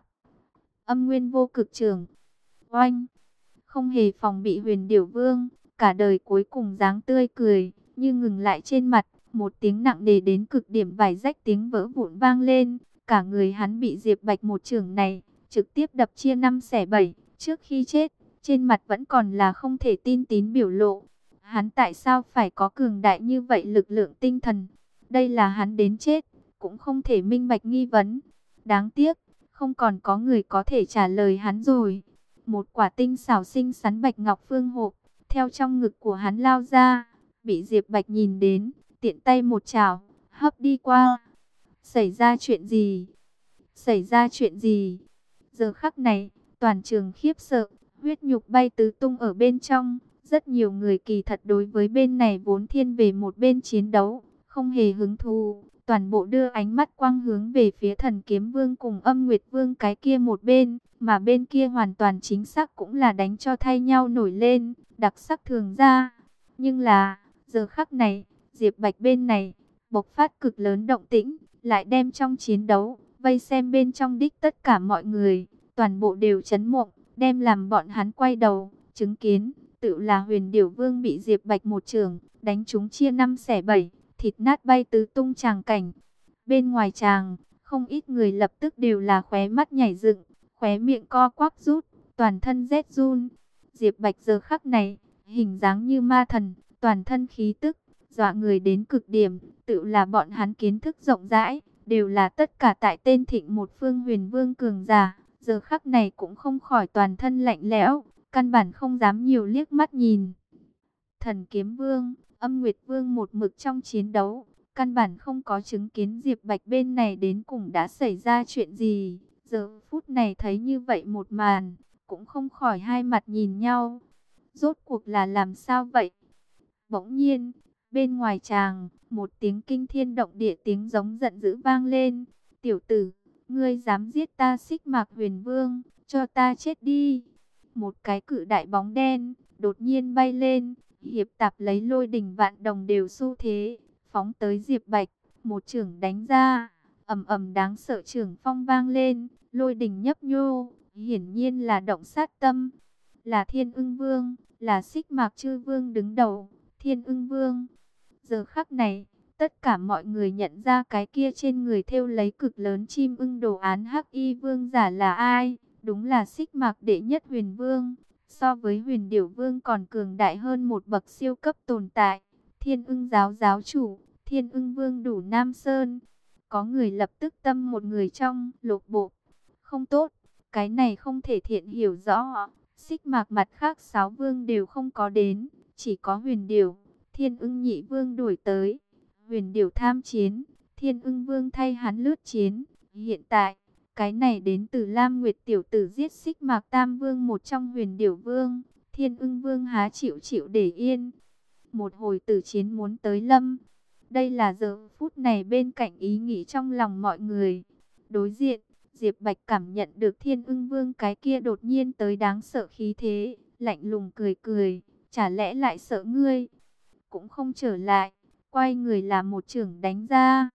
Âm nguyên vô cực chưởng. Oanh! Không hề phòng bị Huyền Điểu Vương, cả đời cuối cùng dáng tươi cười, như ngừng lại trên mặt, một tiếng nặng nề đến cực điểm vải rách tiếng vỡ vụn vang lên, cả người hắn bị Diệp Bạch một chưởng này, trực tiếp đập chia 5 xẻ 7, trước khi chết, trên mặt vẫn còn là không thể tin tín biểu lộ. Hắn tại sao phải có cường đại như vậy lực lượng tinh thần? Đây là hắn đến chết, cũng không thể minh bạch nghi vấn. Đáng tiếc, không còn có người có thể trả lời hắn rồi. Một quả tinh xảo xinh xắn bạch ngọc phương hộp, theo trong ngực của hắn lao ra, bị Diệp Bạch nhìn đến, tiện tay một chảo, hấp đi qua. Xảy ra chuyện gì? Xảy ra chuyện gì? Giờ khắc này, toàn trường khiếp sợ, huyết nhục bay tứ tung ở bên trong. Rất nhiều người kỳ thật đối với bên này vốn thiên về một bên chiến đấu, không hề hứng thú. Toàn bộ đưa ánh mắt quang hướng về phía Thần Kiếm Vương cùng Âm Nguyệt Vương cái kia một bên, mà bên kia hoàn toàn chính xác cũng là đánh cho thay nhau nổi lên, đặc sắc thường ra. Nhưng là, giờ khắc này, Diệp Bạch bên này, bộc phát cực lớn động tĩnh, lại đem trong chiến đấu, vây xem bên trong đích tất cả mọi người, toàn bộ đều chấn mộng, đem làm bọn hắn quay đầu, chứng kiến, tự là Huyền Điểu Vương bị Diệp Bạch một chưởng đánh trúng chia năm xẻ bảy, thịt nát bay tứ tung tràng cảnh. Bên ngoài tràng, không ít người lập tức đều là khóe mắt nhảy dựng, khóe miệng co quắp rút, toàn thân rét run. Diệp Bạch giờ khắc này, hình dáng như ma thần, toàn thân khí tức, dọa người đến cực điểm, tự là bọn hắn kiến thức rộng rãi, đều là tất cả tại tên Thịnh một phương Huyền Vương cường giả, giờ khắc này cũng không khỏi toàn thân lạnh lẽo, căn bản không dám nhiều liếc mắt nhìn. Thần Kiếm Vương, Âm Nguyệt Vương một mực trong chiến đấu, căn bản không có chứng kiến Diệp Bạch bên này đến cùng đã xảy ra chuyện gì. Giờ phút này thấy như vậy một màn, cũng không khỏi hai mặt nhìn nhau. Rốt cuộc là làm sao vậy? Bỗng nhiên, bên ngoài tràng, một tiếng kinh thiên động địa tiếng giống giận dữ vang lên. Tiểu tử, ngươi dám giết ta Xích Mạc Huyền Vương, cho ta chết đi. Một cái cự đại bóng đen, đột nhiên bay lên, hiệp tạp lấy lôi đỉnh vạn đồng đều xu thế, phóng tới Diệp Bạch, một chưởng đánh ra, ầm ầm đáng sợ chưởng phong vang lên, lôi đỉnh nhấp nhô, hiển nhiên là động sát tâm, là Thiên Ưng Vương, là Xích Mạc Chư Vương đứng đầu, Thiên Ưng Vương. Giờ khắc này, tất cả mọi người nhận ra cái kia trên người thêu lấy cực lớn chim ưng đồ án Hắc Y Vương giả là ai, đúng là Xích Mạc đệ nhất Huyền Vương. So với Huyền Điểu Vương còn cường đại hơn một bậc siêu cấp tồn tại. Thiên Ưng giáo giáo chủ, Thiên Ưng Vương Đủ Nam Sơn. Có người lập tức tâm một người trong lục bộ. Không tốt, cái này không thể thiện hiểu rõ. Xích Mạc mặt khác 6 vương đều không có đến, chỉ có Huyền Điểu, Thiên Ưng nhị vương đuổi tới. Huyền Điểu tham chiến, Thiên Ưng Vương thay hắn lướt chiến. Hiện tại, cái này đến từ Lam Nguyệt tiểu tử giết Xích Mạc Tam Vương một trong Huyền Điểu Vương, Thiên Ưng Vương há chịu chịu để yên. Một hồi tử chiến muốn tới lâm. Đây là giờ phút này bên cạnh ý nghĩ trong lòng mọi người. Đối diện, Diệp Bạch cảm nhận được Thiên Ưng Vương cái kia đột nhiên tới đáng sợ khí thế, lạnh lùng cười cười, chả lẽ lại sợ ngươi? Cũng không trở lại, quay người là một chưởng đánh ra.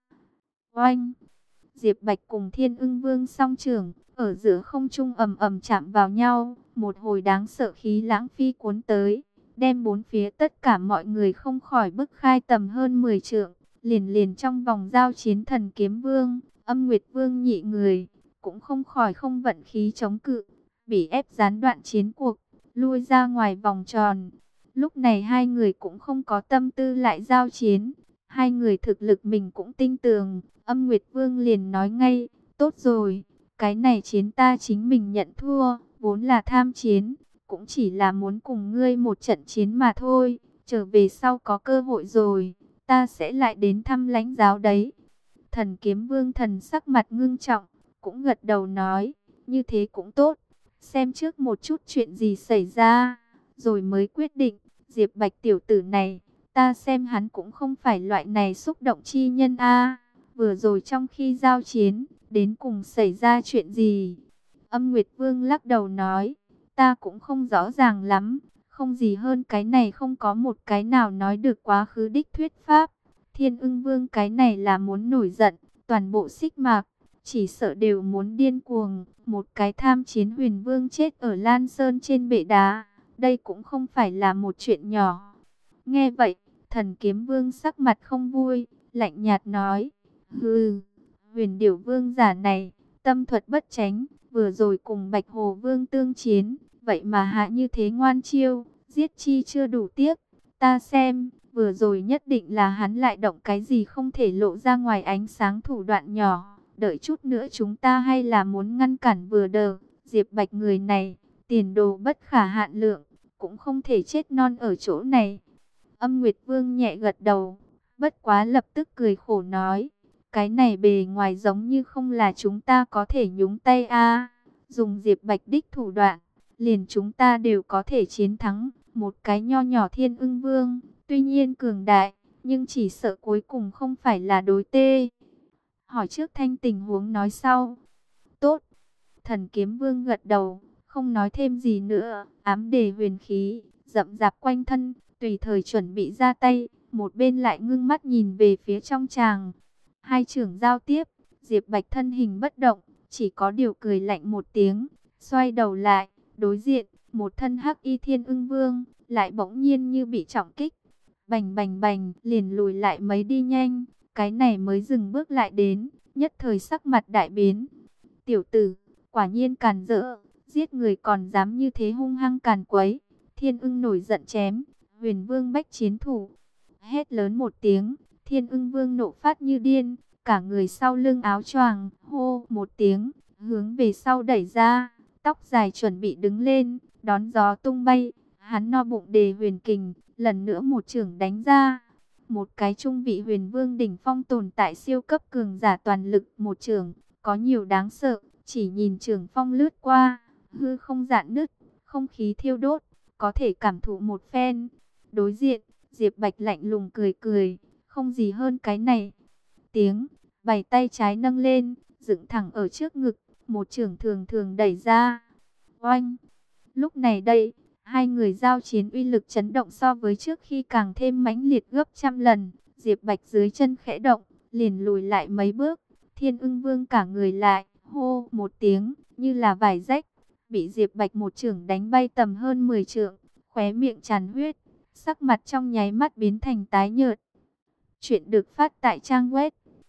Oanh! Diệp Bạch cùng Thiên Ưng Vương song chưởng, ở giữa không trung ầm ầm chạm vào nhau, một hồi đáng sợ khí lãng phi cuốn tới, đem bốn phía tất cả mọi người không khỏi bức khai tầm hơn 10 trượng, liền liền trong vòng giao chiến Thần Kiếm Vương, Âm Nguyệt Vương nhị người, cũng không khỏi không vận khí chống cự, bị ép gián đoạn chiến cuộc, lui ra ngoài vòng tròn. Lúc này hai người cũng không có tâm tư lại giao chiến, hai người thực lực mình cũng tinh tường. Âm Nguyệt Vương liền nói ngay, tốt rồi, cái này chiến ta chính mình nhận thua, vốn là tham chiến, cũng chỉ là muốn cùng ngươi một trận chiến mà thôi, trở về sau có cơ hội rồi, ta sẽ lại đến thăm lãnh giáo đấy. Thần Kiếm Vương thần sắc mặt ngưng trọng, cũng gật đầu nói, như thế cũng tốt, xem trước một chút chuyện gì xảy ra, rồi mới quyết định. Diệp Bạch tiểu tử này, ta xem hắn cũng không phải loại này xúc động chi nhân a. Vừa rồi trong khi giao chiến, đến cùng xảy ra chuyện gì? Âm Nguyệt Vương lắc đầu nói, ta cũng không rõ ràng lắm, không gì hơn cái này không có một cái nào nói được quá khứ đích thuyết pháp. Thiên Ưng Vương cái này là muốn nổi giận, toàn bộ Xích Mạc, chỉ sợ đều muốn điên cuồng. Một cái tham chiến Huyền Vương chết ở Lan Sơn trên bệ đá, đây cũng không phải là một chuyện nhỏ. Nghe vậy, Thần Kiếm Vương sắc mặt không vui, lạnh nhạt nói, hừ, Huyền Điểu Vương giả này, tâm thuật bất tránh, vừa rồi cùng Bạch Hồ Vương tương chiến, vậy mà hạ như thế ngoan chiêu, giết chi chưa đủ tiếc. Ta xem, vừa rồi nhất định là hắn lại động cái gì không thể lộ ra ngoài ánh sáng thủ đoạn nhỏ. Đợi chút nữa chúng ta hay là muốn ngăn cản vừa đờ, Diệp Bạch người này, tiền đồ bất khả hạn lượng, cũng không thể chết non ở chỗ này. Âm Nguyệt Vương nhẹ gật đầu, bất quá lập tức cười khổ nói, cái này bề ngoài giống như không là chúng ta có thể nhúng tay a. Dùng Diệp Bạch đích thủ đoạn, liền chúng ta đều có thể chiến thắng. Một cái nho nhỏ Thiên Ưng Vương, tuy nhiên cường đại, nhưng chỉ sợ cuối cùng không phải là đối tê. Hỏi trước thanh tình huống nói sau. Tốt. Thần Kiếm Vương gật đầu, không nói thêm gì nữa. Ám đề huyền khí, rậm rạp quanh thân, tùy thời chuẩn bị ra tay. Một bên lại ngưng mắt nhìn về phía trong tràng. Hai trưởng giao tiếp, Diệp Bạch thân hình bất động, chỉ có điều cười lạnh một tiếng, xoay đầu lại, đối diện, một thân hắc y Thiên Ưng Vương lại bỗng nhiên như bị trọng kích, bành bành bành, liền lùi lại mấy đi nhanh, cái này mới dừng bước lại đến, nhất thời sắc mặt đại biến. Tiểu tử, quả nhiên càn rỡ, giết người còn dám như thế hung hăng càn quấy. Thiên Ưng nổi giận chém, Huyền Vương bách chiến thủ. Hét lớn một tiếng, Thiên Ưng Vương nộ phát như điên, cả người sau lưng áo choàng, hô một tiếng, hướng về sau đẩy ra, tóc dài chuẩn bị đứng lên, đón gió tung bay. Hắn no bụng đề huyền kình, lần nữa một chưởng đánh ra. Một cái trung vị Huyền Vương đỉnh phong tồn tại siêu cấp cường giả toàn lực một chưởng, có nhiều đáng sợ, chỉ nhìn chưởng phong lướt qua, hư không rạn nứt, không khí thiêu đốt, có thể cảm thụ một phen. Đối diện, Diệp Bạch lạnh lùng cười cười, không gì hơn cái này. Tiếng, bảy tay trái nâng lên, dựng thẳng ở trước ngực, một chưởng thường thường đẩy ra. Oanh! Lúc này đây, hai người giao chiến uy lực chấn động so với trước khi càng thêm mãnh liệt gấp trăm lần. Diệp Bạch dưới chân khẽ động, liền lùi lại mấy bước. Thiên Ưng Vương cả người lại, hô một tiếng, như là vải rách, bị Diệp Bạch một chưởng đánh bay tầm hơn 10 trượng, khóe miệng tràn huyết, sắc mặt trong nháy mắt biến thành tái nhợt. Chuyện được phát tại trang web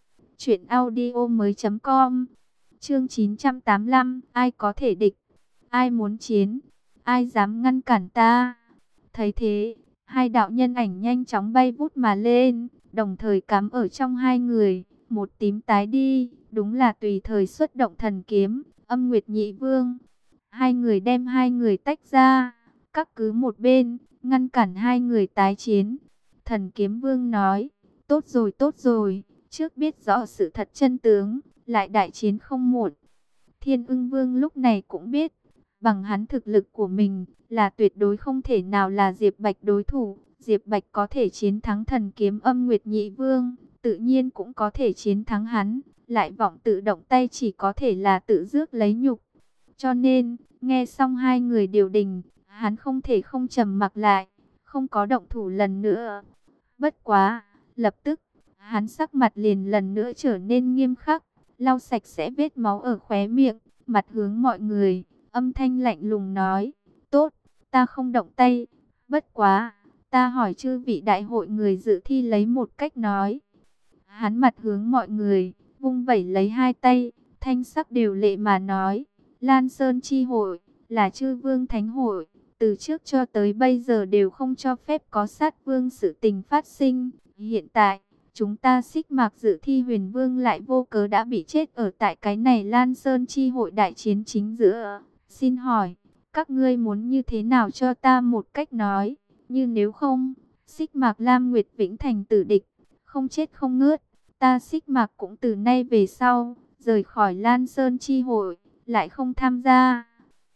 truyệnaudiomoi.com. Chương 985, ai có thể địch, ai muốn chiến, ai dám ngăn cản ta. Thấy thế, hai đạo nhân ảnh nhanh chóng bay vút mà lên, đồng thời cắm ở trong hai người, một tím tái đi, đúng là tùy thời xuất động thần kiếm, Âm Nguyệt Nhị Vương. Hai người đem hai người tách ra, các cứ một bên, ngăn cản hai người tái chiến. Thần Kiếm Vương nói, tốt rồi, trước biết rõ sự thật chân tướng, lại đại chiến không muộn. Thiên Ưng Vương lúc này cũng biết, bằng hắn thực lực của mình, là tuyệt đối không thể nào là Diệp Bạch đối thủ. Diệp Bạch có thể chiến thắng thần kiếm Âm Nguyệt Nhị Vương, tự nhiên cũng có thể chiến thắng hắn. Lại vọng tự động tay chỉ có thể là tự rước lấy nhục. Cho nên, nghe xong hai người điều đình, hắn không thể không trầm mặc lại, không có động thủ lần nữa. Bất quá, lập tức, hắn sắc mặt liền lần nữa trở nên nghiêm khắc, lau sạch sẽ vết máu ở khóe miệng, mặt hướng mọi người, âm thanh lạnh lùng nói, tốt, ta không động tay, bất quá, ta hỏi chư vị đại hội người dự thi lấy một cách nói. Hắn mặt hướng mọi người, vung vẩy lấy hai tay, thanh sắc đều lệ mà nói, Lan Sơn chi hội, là chư vương thánh hội, từ trước cho tới bây giờ đều không cho phép có sát vương sự tình phát sinh. Hiện tại, chúng ta Xích Mạc dự thi Huyền Vương lại vô cớ đã bị chết ở tại cái này Lan Sơn chi hội đại chiến chính giữa. Xin hỏi, các ngươi muốn như thế nào cho ta một cách nói, như nếu không, Xích Mạc Lam Nguyệt Vĩnh thành tử địch, không chết không ngớt, ta Xích Mạc cũng từ nay về sau, rời khỏi Lan Sơn chi hội, lại không tham gia.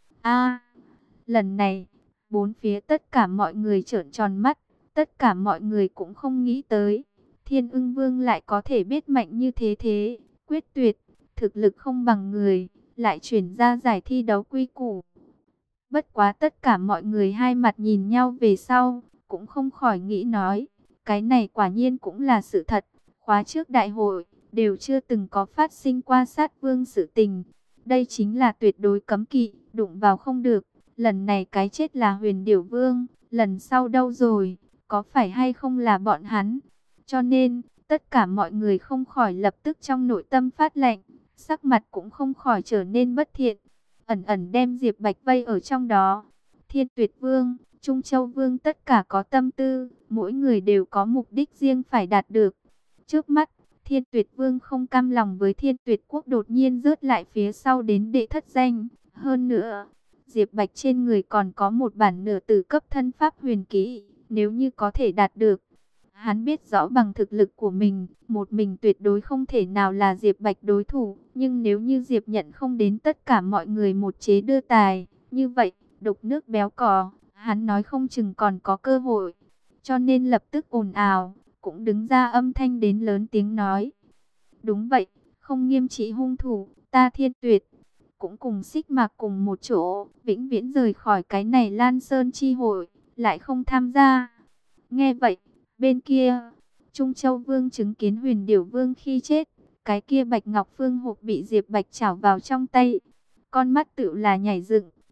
Lần này, bốn phía tất cả mọi người trợn tròn mắt, tất cả mọi người cũng không nghĩ tới. Thiên Ưng Vương lại có thể biết mạnh như thế, quyết tuyệt, thực lực không bằng người, lại chuyển ra giải thi đấu quy củ. Bất quá tất cả mọi người hai mặt nhìn nhau về sau, cũng không khỏi nghĩ nói, cái này quả nhiên cũng là sự thật, khóa trước đại hội, đều chưa từng có phát sinh qua sát vương sự tình. Đây chính là tuyệt đối cấm kỵ, đụng vào không được. Lần này cái chết là Huyền Điểu Vương, lần sau đâu rồi, có phải hay không là bọn hắn? Cho nên, tất cả mọi người không khỏi lập tức trong nội tâm phát lạnh, sắc mặt cũng không khỏi trở nên bất thiện, ẩn ẩn đem Diệp Bạch vây ở trong đó. Thiên Tuyệt Vương, Trung Châu Vương tất cả có tâm tư, mỗi người đều có mục đích riêng phải đạt được. Trước mắt, Thiên Tuyệt Vương không cam lòng với Thiên Tuyệt Quốc đột nhiên rớt lại phía sau đến đệ thất danh. Hơn nữa, Diệp Bạch trên người còn có một bản nửa tử cấp thân pháp huyền kỹ, nếu như có thể đạt được. Hắn biết rõ bằng thực lực của mình, một mình tuyệt đối không thể nào là Diệp Bạch đối thủ. Nhưng nếu như Diệp nhận không đến tất cả mọi người một chế đưa tài, như vậy, đục nước béo cò, hắn nói không chừng còn có cơ hội. Cho nên lập tức ồn ào, cũng đứng ra âm thanh đến lớn tiếng nói. Đúng vậy, không nghiêm trị hung thủ, ta Thiên Tuyệt cũng cùng Xích Mạc cùng một chỗ, vĩnh viễn rời khỏi cái này Lan Sơn chi hội, lại không tham gia. Nghe vậy, bên kia, Trung Châu Vương chứng kiến Huyền Điểu Vương khi chết, cái kia Bạch Ngọc Phương hộp bị Diệp Bạch chảo vào trong tay, con mắt tự là nhảy dựng,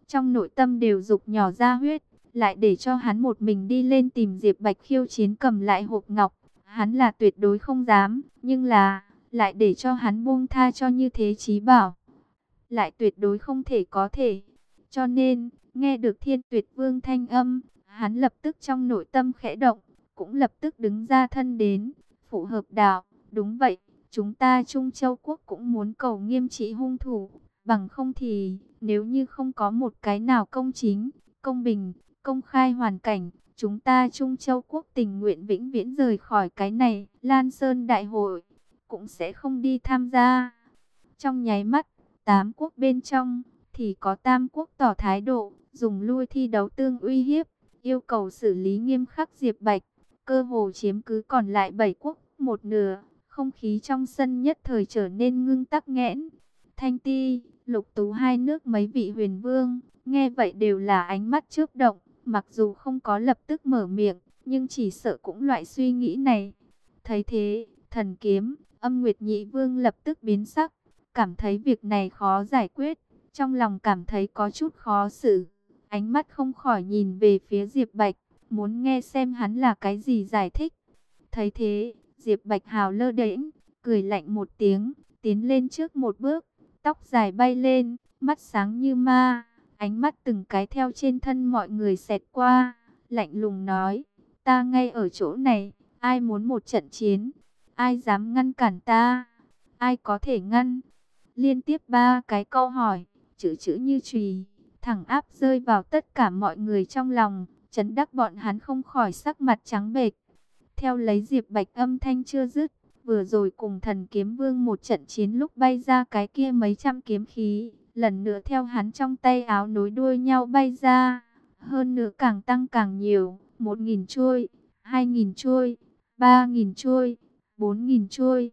trong nội tâm đều dục nhỏ ra huyết, lại để cho hắn một mình đi lên tìm Diệp Bạch khiêu chiến cầm lại hộp ngọc. Hắn là tuyệt đối không dám, nhưng là, lại để cho hắn buông tha cho như thế chí bảo, lại tuyệt đối không thể có thể. Cho nên, nghe được Thiên Tuyệt Vương thanh âm, hắn lập tức trong nội tâm khẽ động, cũng lập tức đứng ra thân đến, phụ hợp đạo, đúng vậy, chúng ta Trung Châu Quốc cũng muốn cầu nghiêm trị hung thủ, bằng không thì, nếu như không có một cái nào công chính, công bình, công khai hoàn cảnh, chúng ta Trung Châu Quốc tình nguyện vĩnh viễn rời khỏi cái này, Lan Sơn Đại hội, cũng sẽ không đi tham gia. Trong nháy mắt, 8 quốc bên trong, thì có Tam quốc tỏ thái độ, dùng lui thi đấu tương uy hiếp, yêu cầu xử lý nghiêm khắc Diệp Bạch, cơ hồ chiếm cứ còn lại 7 quốc, một nửa, không khí trong sân nhất thời trở nên ngưng tắc nghẽn. Thanh Ti, Lục Tú hai nước mấy vị huyền vương, nghe vậy đều là ánh mắt chớp động, mặc dù không có lập tức mở miệng, nhưng chỉ sợ cũng loại suy nghĩ này. Thấy thế, Thần Kiếm, Âm Nguyệt Nhị Vương lập tức biến sắc, cảm thấy việc này khó giải quyết, trong lòng cảm thấy có chút khó xử, ánh mắt không khỏi nhìn về phía Diệp Bạch, muốn nghe xem hắn là cái gì giải thích. Thấy thế, Diệp Bạch hào lơ đễnh, cười lạnh một tiếng, tiến lên trước một bước, tóc dài bay lên, mắt sáng như ma, ánh mắt từng cái theo trên thân mọi người xẹt qua, lạnh lùng nói, ta ngay ở chỗ này, ai muốn một trận chiến, ai dám ngăn cản ta, ai có thể ngăn. Liên tiếp 3 cái câu hỏi, chữ chữ như chùy, thẳng áp rơi vào tất cả mọi người trong lòng, chấn đắc bọn hắn không khỏi sắc mặt trắng bệch. Theo lấy Diệp Bạch âm thanh chưa dứt, vừa rồi cùng Thần Kiếm Vương một trận chiến lúc bay ra cái kia mấy trăm kiếm khí, lần nữa theo hắn trong tay áo nối đuôi nhau bay ra, hơn nữa càng tăng càng nhiều, 1.000 chuôi, 2.000 chuôi, 3.000 chuôi, 4.000 chuôi.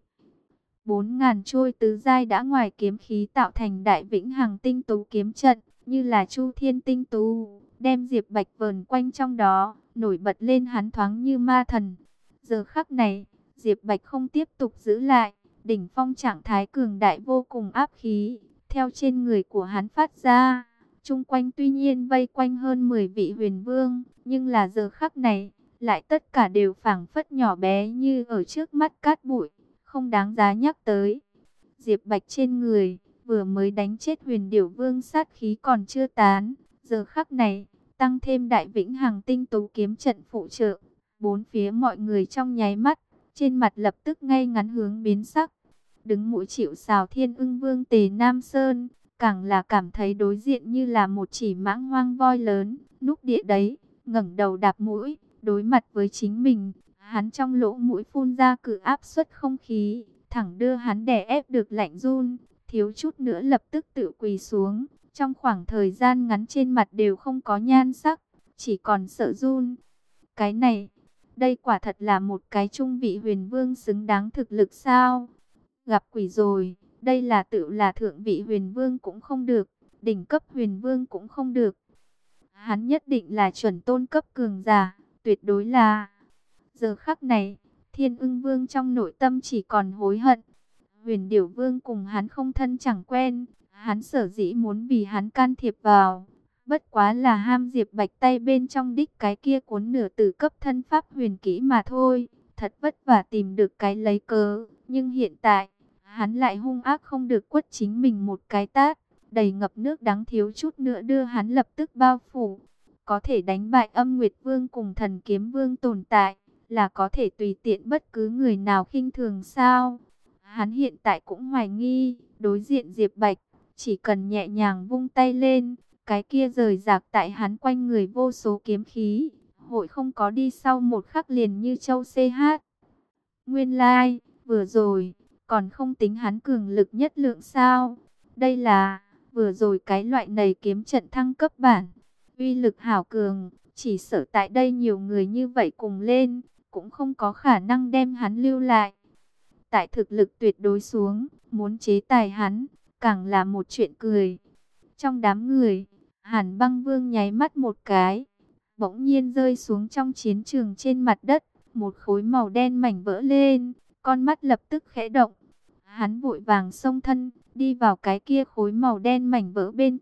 4.000 trôi tứ giai đã ngoài kiếm khí tạo thành đại vĩnh hằng tinh tú kiếm trận, như là chu thiên tinh tú, đem Diệp Bạch vờn quanh trong đó, nổi bật lên hắn thoáng như ma thần. Giờ khắc này, Diệp Bạch không tiếp tục giữ lại, đỉnh phong trạng thái cường đại vô cùng áp khí, theo trên người của hắn phát ra. Chung quanh tuy nhiên vây quanh hơn 10 vị huyền vương, nhưng là giờ khắc này, lại tất cả đều phảng phất nhỏ bé như ở trước mắt cát bụi, không đáng giá nhắc tới. Diệp Bạch trên người, vừa mới đánh chết Huyền Điểu Vương sát khí còn chưa tán, giờ khắc này, tăng thêm đại vĩnh hằng tinh tú kiếm trận phụ trợ, bốn phía mọi người trong nháy mắt, trên mặt lập tức ngay ngắn hướng biến sắc. Đứng mũi chịu sào Thiên Ưng Vương Tề Nam Sơn, càng là cảm thấy đối diện như là một chỉ mãng hoang voi lớn, núp địa đấy, ngẩng đầu đạp mũi, đối mặt với chính mình. Hắn trong lỗ mũi phun ra cự áp suất không khí, thẳng đưa hắn đè ép được lạnh run, thiếu chút nữa lập tức tự quỳ xuống. Trong khoảng thời gian ngắn trên mặt đều không có nhan sắc, chỉ còn sợ run. Cái này, đây quả thật là một cái trung vị huyền vương xứng đáng thực lực sao? Gặp quỷ rồi, đây là tự là thượng vị huyền vương cũng không được, đỉnh cấp huyền vương cũng không được. Hắn nhất định là chuẩn tôn cấp cường giả, tuyệt đối là... Giờ khắc này, Thiên Ưng Vương trong nội tâm chỉ còn hối hận. Huyền Điểu Vương cùng hắn không thân chẳng quen, hắn sở dĩ muốn vì hắn can thiệp vào, bất quá là ham Diệp Bạch tay bên trong đích cái kia cuốn nửa tử cấp thân pháp huyền kỹ mà thôi. Thật vất vả tìm được cái lấy cớ, nhưng hiện tại, hắn lại hung ác không được quất chính mình một cái tát, đầy ngập nước đắng thiếu chút nữa đưa hắn lập tức bao phủ. Có thể đánh bại Âm Nguyệt Vương cùng Thần Kiếm Vương tồn tại, là có thể tùy tiện bất cứ người nào khinh thường sao? Hắn hiện tại cũng hoài nghi, đối diện Diệp Bạch, chỉ cần nhẹ nhàng vung tay lên, cái kia rời rạc tại hắn quanh người vô số kiếm khí, hội không có đi sau một khắc liền như châu CH. Nguyên lai, vừa rồi, còn không tính hắn cường lực nhất lượng sao? Đây là, vừa rồi cái loại này kiếm trận thăng cấp bản, uy lực hảo cường, chỉ sợ tại đây nhiều người như vậy cùng lên, cũng không có khả năng đem hắn lưu lại. Tại thực lực tuyệt đối xuống, muốn chế tài hắn, càng là một chuyện cười. Trong đám người, Hàn Băng Vương nháy mắt một cái, bỗng nhiên rơi xuống trong chiến trường trên mặt đất, một khối màu đen mảnh vỡ lên, con mắt lập tức khẽ động. Hắn vội vàng xông thân, đi vào cái kia khối màu đen mảnh vỡ bên cạnh,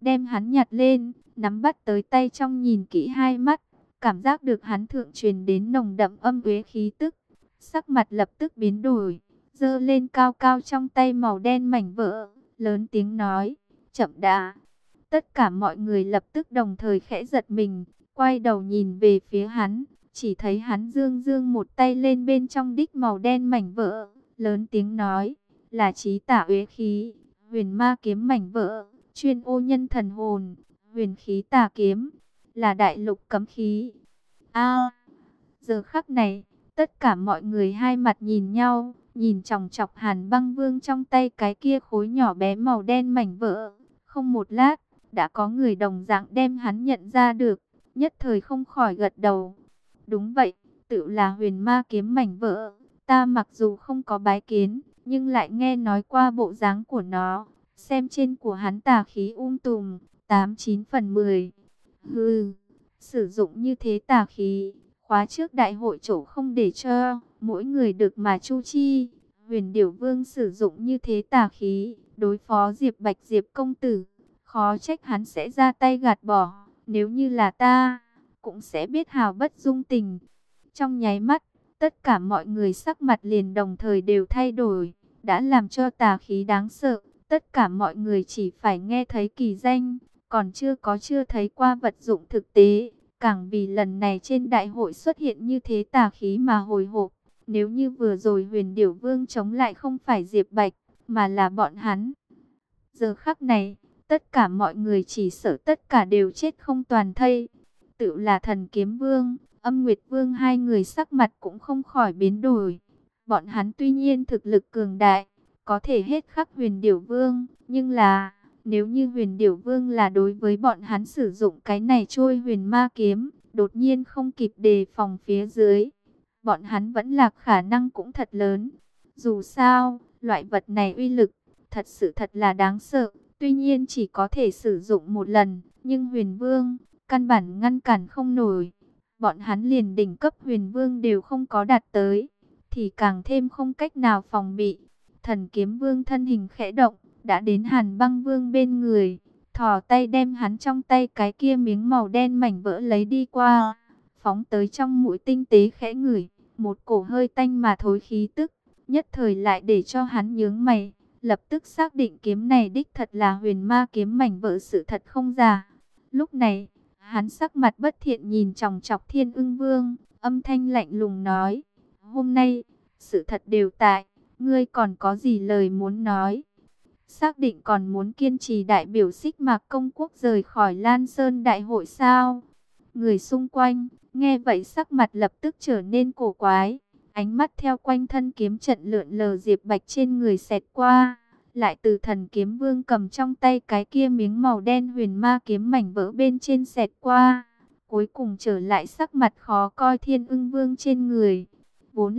đem hắn nhặt lên, nắm bắt tới tay trong nhìn kỹ hai mắt, cảm giác được hắn thượng truyền đến nồng đậm âm uế khí tức, sắc mặt lập tức biến đổi, giơ lên cao cao trong tay màu đen mảnh vỡ, lớn tiếng nói, chậm đã. Tất cả mọi người lập tức đồng thời khẽ giật mình, quay đầu nhìn về phía hắn, chỉ thấy hắn dương dương một tay lên bên trong đích màu đen mảnh vỡ, lớn tiếng nói, là chí tả uế khí, huyền ma kiếm mảnh vỡ, chuyên ô nhân thần hồn, huyền khí tà kiếm, là đại lục cấm khí. A, giờ khắc này, tất cả mọi người hai mặt nhìn nhau, nhìn chòng chọc Hàn Băng Vương trong tay cái kia khối nhỏ bé màu đen mảnh vỡ. Không một lát, đã có người đồng dạng đem hắn nhận ra được, nhất thời không khỏi gật đầu. Đúng vậy, tự là huyền ma kiếm mảnh vỡ. Ta mặc dù không có bái kiến, nhưng lại nghe nói qua bộ dáng của nó, xem trên của hắn tà khí tùm, 89 phần 10. Hừ, sử dụng như thế tà khí, khóa trước đại hội chỗ không để cho mỗi người được mà chu chi. Huyền Điểu Vương sử dụng như thế tà khí, đối phó Diệp Bạch Diệp công tử, khó trách hắn sẽ ra tay gạt bỏ. Nếu như là ta, cũng sẽ biết hào bất dung tình. Trong nháy mắt, tất cả mọi người sắc mặt liền đồng thời đều thay đổi, đã làm cho tà khí đáng sợ. Tất cả mọi người chỉ phải nghe thấy kỳ danh, còn chưa thấy qua vật dụng thực tế. Càng vì lần này trên đại hội xuất hiện như thế tà khí mà hồi hộp. Nếu như vừa rồi Huyền Điểu Vương chống lại không phải Diệp Bạch, mà là bọn hắn. Giờ khắc này, tất cả mọi người chỉ sợ tất cả đều chết không toàn thây. Tự là Thần Kiếm Vương, Âm Nguyệt Vương, hai người sắc mặt cũng không khỏi biến đổi. Bọn hắn tuy nhiên thực lực cường đại, có thể hết khắc Huyền Điểu Vương, nhưng là, nếu như Huyền Điểu Vương là đối với bọn hắn sử dụng cái này trôi huyền ma kiếm, đột nhiên không kịp đề phòng phía dưới, bọn hắn vẫn lạc khả năng cũng thật lớn. Dù sao, loại vật này uy lực, thật là đáng sợ, tuy nhiên chỉ có thể sử dụng một lần, nhưng Huyền Vương, căn bản ngăn cản không nổi. Bọn hắn liền đỉnh cấp Huyền Vương đều không có đạt tới, thì càng thêm không cách nào phòng bị. Thần Kiếm Vương thân hình khẽ động, đã đến Hàn Băng Vương bên người, thò tay đem hắn trong tay cái kia miếng màu đen mảnh vỡ lấy đi qua, phóng tới trong mũi tinh tế khẽ ngửi, một cổ hơi tanh mà thối khí tức, nhất thời lại để cho hắn nhướng mày, lập tức xác định kiếm này đích thật là huyền ma kiếm mảnh vỡ, sự thật không giả. Lúc này, hắn sắc mặt bất thiện nhìn chòng chọc Thiên Ưng Vương, âm thanh lạnh lùng nói, hôm nay, sự thật đều tại, ngươi còn có gì lời muốn nói? Xác định còn muốn kiên trì đại biểu Xích Mạc Công Quốc rời khỏi Lan Sơn Đại hội sao? Người xung quanh, nghe vậy sắc mặt lập tức trở nên cổ quái, ánh mắt theo quanh thân kiếm trận lượn lờ Diệp Bạch trên người xẹt qua, lại từ Thần Kiếm Vương cầm trong tay cái kia miếng màu đen huyền ma kiếm mảnh vỡ bên trên xẹt qua, cuối cùng trở lại sắc mặt khó coi Thiên Ưng Vương trên người. Vốn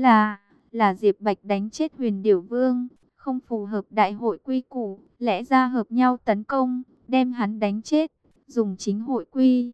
là Diệp Bạch đánh chết Huyền Điểu Vương, không phù hợp đại hội quy củ, lẽ ra hợp nhau tấn công, đem hắn đánh chết, dùng chính hội quy.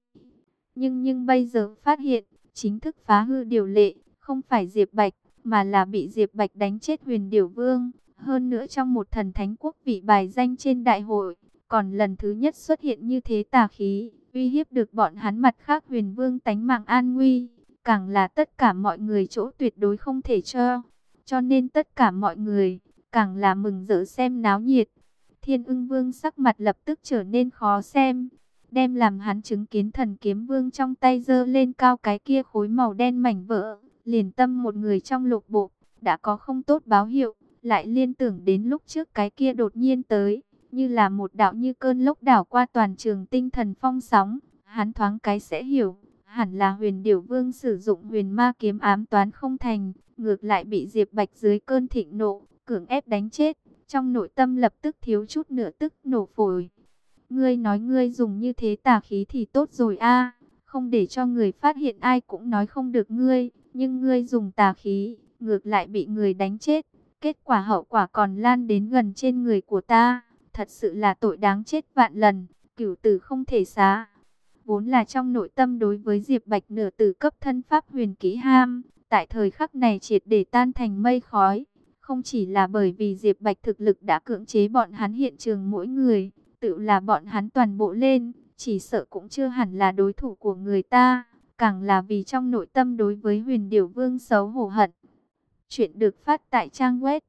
Nhưng bây giờ phát hiện, chính thức phá hư điều lệ, không phải Diệp Bạch, mà là bị Diệp Bạch đánh chết Huyền Điểu Vương. Hơn nữa trong một thần thánh quốc vị bài danh trên đại hội, còn lần thứ nhất xuất hiện như thế tà khí, uy hiếp được bọn hắn, mặt khác Huyền Vương tánh mạng an nguy, càng là tất cả mọi người chỗ tuyệt đối không thể cho nên tất cả mọi người càng là mừng rỡ xem náo nhiệt. Thiên Ưng Vương sắc mặt lập tức trở nên khó xem, đem làm hắn chứng kiến Thần Kiếm Vương trong tay giơ lên cao cái kia khối màu đen mảnh vỡ, liền tâm một người trong lục bộ, đã có không tốt báo hiệu, lại liên tưởng đến lúc trước cái kia đột nhiên tới, như là một đạo như cơn lốc đảo qua toàn trường tinh thần phong sóng, hắn thoáng cái sẽ hiểu, hẳn là Huyền Điểu Vương sử dụng huyền ma kiếm ám toán không thành, ngược lại bị Diệp Bạch dưới cơn thịnh nộ cưỡng ép đánh chết, trong nội tâm lập tức thiếu chút nữa tức nổ phổi. Ngươi nói ngươi dùng như thế tà khí thì tốt rồi a, không để cho người phát hiện ai cũng nói không được ngươi, nhưng ngươi dùng tà khí, ngược lại bị người đánh chết, kết quả hậu quả còn lan đến gần trên người của ta, thật sự là tội đáng chết vạn lần, cửu tử không thể xá. Vốn là trong nội tâm đối với Diệp Bạch nửa tử cấp thân pháp huyền kỹ ham, tại thời khắc này triệt để tan thành mây khói. Không chỉ là bởi vì Diệp Bạch thực lực đã cưỡng chế bọn hắn hiện trường mỗi người, tự là bọn hắn toàn bộ lên, chỉ sợ cũng chưa hẳn là đối thủ của người ta, càng là vì trong nội tâm đối với Huyền Điểu Vương xấu hổ hận. Chuyện được phát tại trang web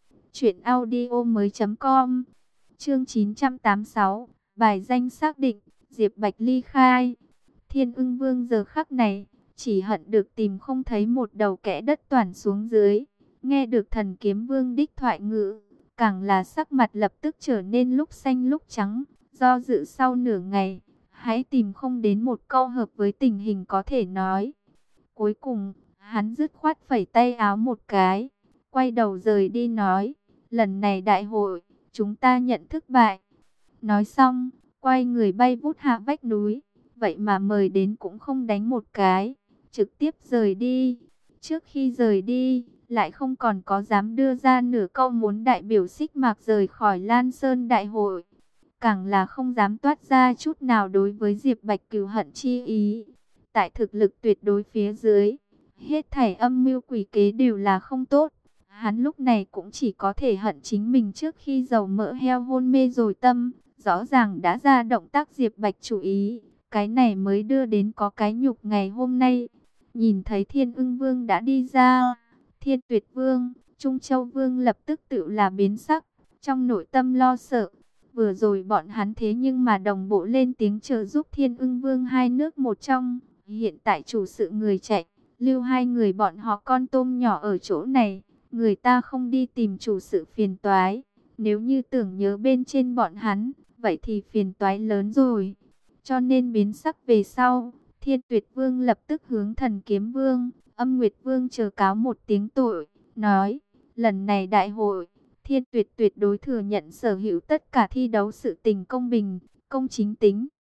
truyệnaudiomoi.com. Chương 986, bài danh xác định, Diệp Bạch ly khai. Thiên Ưng Vương giờ khắc này chỉ hận được tìm không thấy một đầu kẽ đất toàn xuống dưới. Nghe được Thần Kiếm Vương đích thoại ngữ, càng là sắc mặt lập tức trở nên lúc xanh lúc trắng, do dự sau nửa ngày, hãy tìm không đến một câu hợp với tình hình có thể nói. Cuối cùng, hắn dứt khoát phẩy tay áo một cái, quay đầu rời đi nói, lần này đại hội, chúng ta nhận thức bại. Nói xong, quay người bay vút hạ vách núi, vậy mà mời đến cũng không đánh một cái, trực tiếp rời đi. Trước khi rời đi, lại không còn có dám đưa ra nửa câu muốn đại biểu Xích Mạc rời khỏi Lan Sơn đại hội. Càng là không dám toát ra chút nào đối với Diệp Bạch cừu hận chi ý. Tại thực lực tuyệt đối phía dưới, hết thảy âm mưu quỷ kế đều là không tốt. Hắn lúc này cũng chỉ có thể hận chính mình trước khi dầu mỡ heo hôn mê rồi tâm. Rõ ràng đã ra động tác Diệp Bạch chủ ý, cái này mới đưa đến có cái nhục ngày hôm nay. Nhìn thấy Thiên Ưng Vương đã đi ra, Thiên Tuyệt Vương, Trung Châu Vương lập tức tự là biến sắc, trong nội tâm lo sợ. Vừa rồi bọn hắn thế nhưng mà đồng bộ lên tiếng trợ giúp Thiên Ưng Vương hai nước một trong. Hiện tại chủ sự người chạy, lưu hai người bọn họ con tôm nhỏ ở chỗ này. Người ta không đi tìm chủ sự phiền toái. Nếu như tưởng nhớ bên trên bọn hắn, vậy thì phiền toái lớn rồi. Cho nên biến sắc về sau, Thiên Tuyệt Vương lập tức hướng Thần Kiếm Vương, Âm Nguyệt Vương chờ cáo một tiếng tội, nói, lần này đại hội, Thiên Tuyệt tuyệt đối thừa nhận sở hữu tất cả thi đấu sự tình công bình, công chính tính.